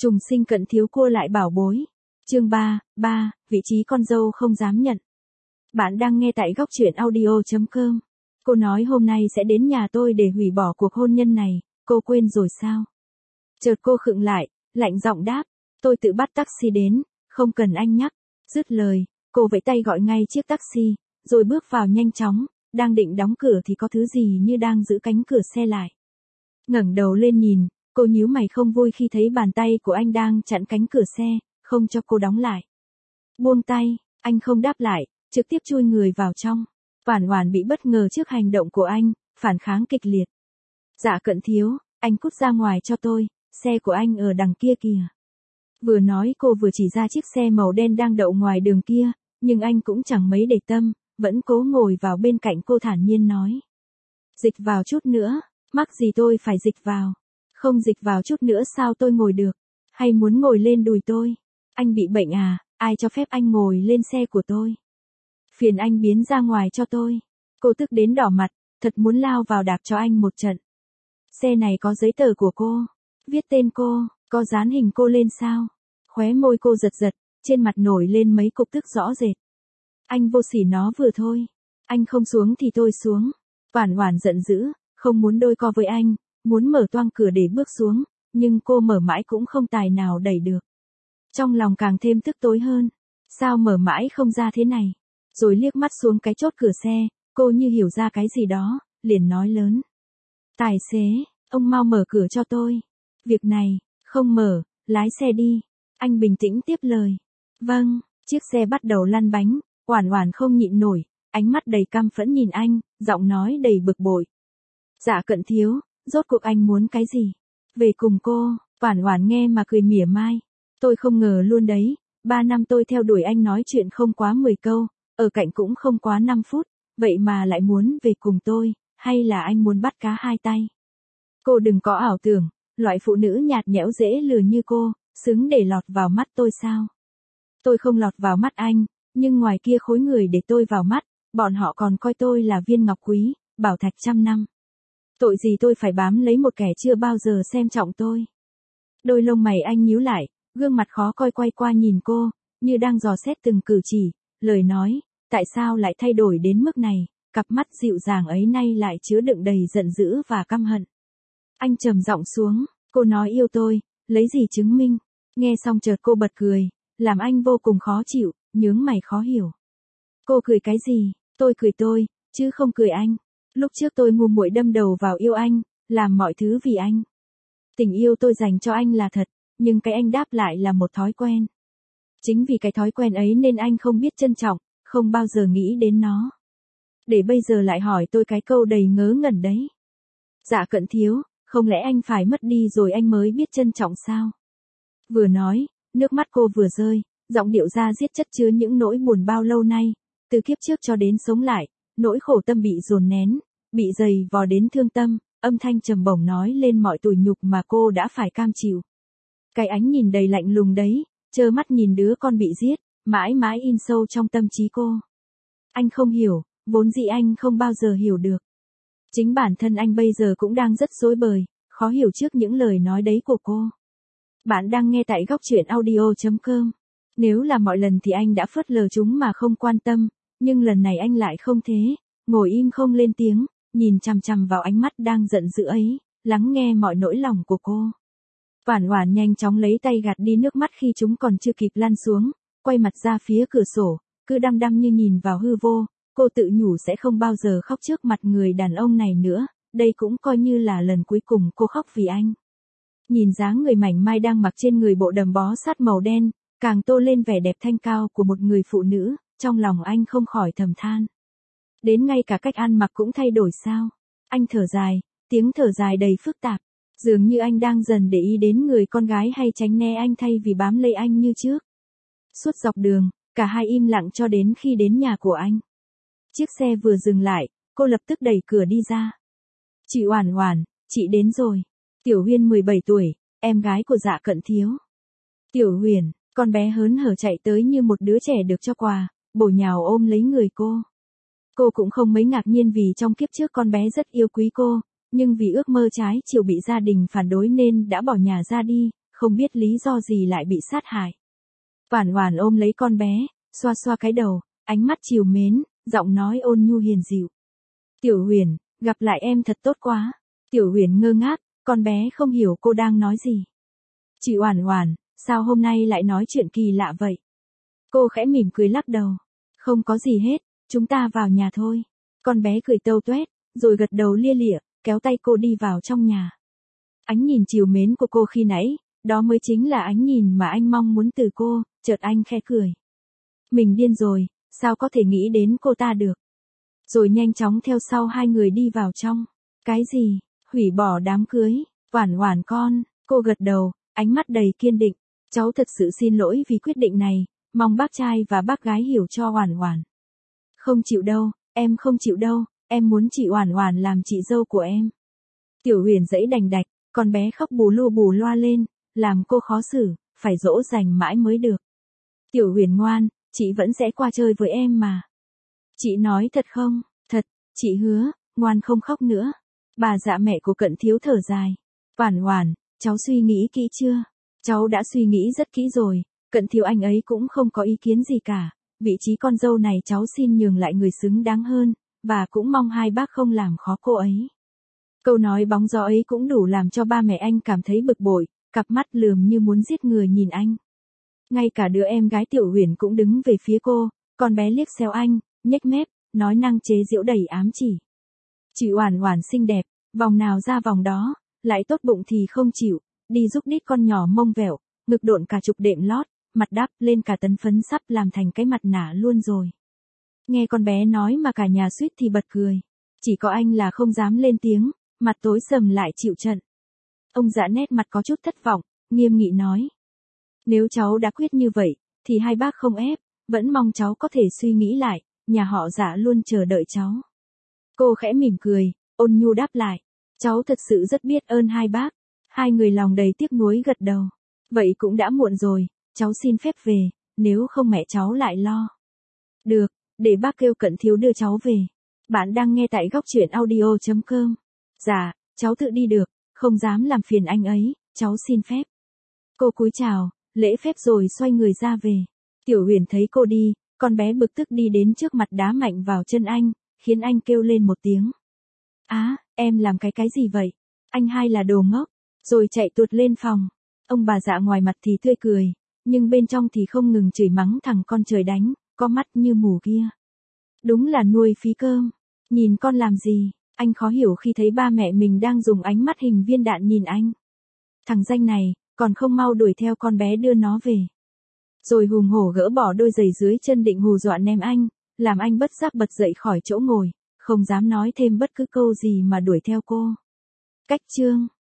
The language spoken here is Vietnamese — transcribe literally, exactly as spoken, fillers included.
Trùng sinh cận thiếu cô lại bảo bối. Chương ba, ba, vị trí con dâu không dám nhận. Bạn đang nghe tại góc truyện audio chấm com. Cô nói hôm nay sẽ đến nhà tôi để hủy bỏ cuộc hôn nhân này, cô quên rồi sao? Chợt cô khựng lại, lạnh giọng đáp, tôi tự bắt taxi đến, không cần anh nhắc. Dứt lời, cô vẫy tay gọi ngay chiếc taxi, rồi bước vào nhanh chóng, đang định đóng cửa thì có thứ gì như đang giữ cánh cửa xe lại. Ngẩng đầu lên nhìn, cô nhíu mày không vui khi thấy bàn tay của anh đang chặn cánh cửa xe, không cho cô đóng lại. Buông tay, anh không đáp lại, trực tiếp chui người vào trong. Oản Oản bị bất ngờ trước hành động của anh, phản kháng kịch liệt. Dạ Cận thiếu, anh cút ra ngoài cho tôi, xe của anh ở đằng kia kìa. Vừa nói cô vừa chỉ ra chiếc xe màu đen đang đậu ngoài đường kia, nhưng anh cũng chẳng mấy để tâm, vẫn cố ngồi vào bên cạnh cô thản nhiên nói. Dịch vào chút nữa, mắc gì tôi phải dịch vào. Không dịch vào chút nữa sao tôi ngồi được, hay muốn ngồi lên đùi tôi? Anh bị bệnh à, ai cho phép anh ngồi lên xe của tôi? Phiền anh biến ra ngoài cho tôi. Cô tức đến đỏ mặt, thật muốn lao vào đạp cho anh một trận. Xe này có giấy tờ của cô, viết tên cô, có dán hình cô lên sao? Khóe môi cô giật giật, trên mặt nổi lên mấy cục tức rõ rệt. Anh vô sỉ nó vừa thôi, anh không xuống thì tôi xuống. Oản Oản giận dữ, không muốn đôi co với anh, muốn mở toang cửa để bước xuống, nhưng cô mở mãi cũng không tài nào đẩy được. Trong lòng càng thêm tức tối hơn, sao mở mãi không ra thế này? Rồi liếc mắt xuống cái chốt cửa xe, cô như hiểu ra cái gì đó, liền nói lớn. Tài xế, ông mau mở cửa cho tôi. Việc này, không mở, lái xe đi. Anh bình tĩnh tiếp lời. Vâng, chiếc xe bắt đầu lăn bánh, Oản Oản không nhịn nổi, ánh mắt đầy căm phẫn nhìn anh, giọng nói đầy bực bội. Dạ Cận thiếu, rốt cuộc anh muốn cái gì? Về cùng cô. Oản Oản nghe mà cười mỉa mai. Tôi không ngờ luôn đấy, ba năm tôi theo đuổi anh nói chuyện không quá mười câu, ở cạnh cũng không quá năm phút, vậy mà lại muốn về cùng tôi, hay là anh muốn bắt cá hai tay? Cô đừng có ảo tưởng, loại phụ nữ nhạt nhẽo dễ lừa như cô, xứng để lọt vào mắt tôi sao? Tôi không lọt vào mắt anh, nhưng ngoài kia khối người để tôi vào mắt, bọn họ còn coi tôi là viên ngọc quý, bảo thạch trăm năm. Tội gì tôi phải bám lấy một kẻ chưa bao giờ xem trọng tôi? Đôi lông mày anh nhíu lại, gương mặt khó coi quay qua nhìn cô, như đang dò xét từng cử chỉ, lời nói, tại sao lại thay đổi đến mức này, cặp mắt dịu dàng ấy nay lại chứa đựng đầy giận dữ và căm hận. Anh trầm giọng xuống, cô nói yêu tôi, lấy gì chứng minh? Nghe xong chợt cô bật cười, làm anh vô cùng khó chịu, nhướng mày khó hiểu. Cô cười cái gì? Tôi cười tôi, chứ không cười anh. Lúc trước tôi ngu muội đâm đầu vào yêu anh, làm mọi thứ vì anh. Tình yêu tôi dành cho anh là thật, nhưng cái anh đáp lại là một thói quen. Chính vì cái thói quen ấy nên anh không biết trân trọng, không bao giờ nghĩ đến nó. Để bây giờ lại hỏi tôi cái câu đầy ngớ ngẩn đấy. Dạ Cận thiếu, không lẽ anh phải mất đi rồi anh mới biết trân trọng sao? Vừa nói, nước mắt cô vừa rơi, giọng điệu ra diết chất chứa những nỗi buồn bao lâu nay, từ kiếp trước cho đến sống lại, nỗi khổ tâm bị dồn nén, bị dày vò đến thương tâm, âm thanh trầm bổng nói lên mọi tủi nhục mà cô đã phải cam chịu. Cái ánh nhìn đầy lạnh lùng đấy, trơ mắt nhìn đứa con bị giết, mãi mãi in sâu trong tâm trí cô. Anh không hiểu, vốn dĩ anh không bao giờ hiểu được. Chính bản thân anh bây giờ cũng đang rất rối bời, khó hiểu trước những lời nói đấy của cô. Bạn đang nghe tại góc truyện audio chấm com. Nếu là mọi lần thì anh đã phớt lờ chúng mà không quan tâm, nhưng lần này anh lại không thế, ngồi im không lên tiếng, nhìn chằm chằm vào ánh mắt đang giận dữ ấy, lắng nghe mọi nỗi lòng của cô. Oản Oản nhanh chóng lấy tay gạt đi nước mắt khi chúng còn chưa kịp lăn xuống, quay mặt ra phía cửa sổ, cứ đăm đăm như nhìn vào hư vô, cô tự nhủ sẽ không bao giờ khóc trước mặt người đàn ông này nữa, đây cũng coi như là lần cuối cùng cô khóc vì anh. Nhìn dáng người mảnh mai đang mặc trên người bộ đầm bó sát màu đen, càng tô lên vẻ đẹp thanh cao của một người phụ nữ, trong lòng anh không khỏi thầm than. Đến ngay cả cách ăn mặc cũng thay đổi sao? Anh thở dài, tiếng thở dài đầy phức tạp, dường như anh đang dần để ý đến người con gái hay tránh né anh thay vì bám lấy anh như trước. Suốt dọc đường, cả hai im lặng cho đến khi đến nhà của anh. Chiếc xe vừa dừng lại, cô lập tức đẩy cửa đi ra. Chị Oản Oản, chị đến rồi. Tiểu Huyên mười bảy tuổi, em gái của Dạ Cận thiếu. Tiểu Huyền, con bé hớn hở chạy tới như một đứa trẻ được cho quà, bổ nhào ôm lấy người cô. Cô cũng không mấy ngạc nhiên vì trong kiếp trước con bé rất yêu quý cô, nhưng vì ước mơ trái chiều bị gia đình phản đối nên đã bỏ nhà ra đi, không biết lý do gì lại bị sát hại. Oản Oản ôm lấy con bé, xoa xoa cái đầu, ánh mắt trìu mến, giọng nói ôn nhu hiền dịu. Tiểu Huyền, gặp lại em thật tốt quá. Tiểu Huyền ngơ ngác, con bé không hiểu cô đang nói gì. Chị Oản Oản, sao hôm nay lại nói chuyện kỳ lạ vậy? Cô khẽ mỉm cười lắc đầu. Không có gì hết, chúng ta vào nhà thôi. Con bé cười tâu tuét, rồi gật đầu lia lịa, kéo tay cô đi vào trong nhà. Ánh nhìn trìu mến của cô khi nãy, đó mới chính là ánh nhìn mà anh mong muốn từ cô, chợt anh khẽ cười. Mình điên rồi, sao có thể nghĩ đến cô ta được? Rồi nhanh chóng theo sau hai người đi vào trong. Cái gì? Hủy bỏ đám cưới? Oản Oản con, cô gật đầu, ánh mắt đầy kiên định. Cháu thật sự xin lỗi vì quyết định này, mong bác trai và bác gái hiểu cho Oản Oản. Không chịu đâu, em không chịu đâu, em muốn chị Oản Oản làm chị dâu của em. Tiểu Huyền giãy đành đạch, con bé khóc bù lu bù loa lên, làm cô khó xử, phải dỗ dành mãi mới được. Tiểu Huyền ngoan, chị vẫn sẽ qua chơi với em mà. Chị nói thật không? Thật, chị hứa, ngoan không khóc nữa. Bà dạ mẹ của Cận Thiếu thở dài. Oản Oản, cháu suy nghĩ kỹ chưa? Cháu đã suy nghĩ rất kỹ rồi, Cận Thiếu anh ấy cũng không có ý kiến gì cả. Vị trí con dâu này cháu xin nhường lại người xứng đáng hơn, và cũng mong hai bác không làm khó cô ấy. Câu nói bóng gió ấy cũng đủ làm cho ba mẹ anh cảm thấy bực bội, cặp mắt lườm như muốn giết người nhìn anh. Ngay cả đứa em gái Tiểu Huyền cũng đứng về phía cô, con bé liếc xéo anh, nhếch mép, nói năng chế giễu đầy ám chỉ. Chị Oản Oản xinh đẹp, vòng nào ra vòng đó, lại tốt bụng thì không chịu, đi giúp đít con nhỏ mông vẹo, ngực độn cả chục đệm lót, mặt đắp lên cả tấn phấn sắp làm thành cái mặt nạ luôn rồi. Nghe con bé nói mà cả nhà suýt thì bật cười. Chỉ có anh là không dám lên tiếng, mặt tối sầm lại chịu trận. Ông Dạ nét mặt có chút thất vọng, nghiêm nghị nói. Nếu cháu đã quyết như vậy, thì hai bác không ép, vẫn mong cháu có thể suy nghĩ lại, nhà họ Dạ luôn chờ đợi cháu. Cô khẽ mỉm cười, ôn nhu đáp lại. Cháu thật sự rất biết ơn hai bác. Hai người lòng đầy tiếc nuối gật đầu. Vậy cũng đã muộn rồi, cháu xin phép về, nếu không mẹ cháu lại lo. Được, để bác kêu Cận Thiếu đưa cháu về. Bạn đang nghe tại góc truyện audio chấm com. Dạ, cháu tự đi được, không dám làm phiền anh ấy, cháu xin phép. Cô cúi chào, lễ phép rồi xoay người ra về. Tiểu Huyền thấy cô đi, con bé bực tức đi đến trước mặt đá mạnh vào chân anh, khiến anh kêu lên một tiếng. Á, à, em làm cái cái gì vậy? Anh hai là đồ ngốc, rồi chạy tuột lên phòng. Ông bà Dạ ngoài mặt thì tươi cười, nhưng bên trong thì không ngừng chửi mắng thằng con trời đánh, có mắt như mù kia. Đúng là nuôi phí cơm, nhìn con làm gì, anh khó hiểu khi thấy ba mẹ mình đang dùng ánh mắt hình viên đạn nhìn anh. Thằng danh này, còn không mau đuổi theo con bé đưa nó về. Rồi hùng hổ gỡ bỏ đôi giày dưới chân định hù dọa ném anh, làm anh bất giác bật dậy khỏi chỗ ngồi, không dám nói thêm bất cứ câu gì mà đuổi theo cô. Cách chương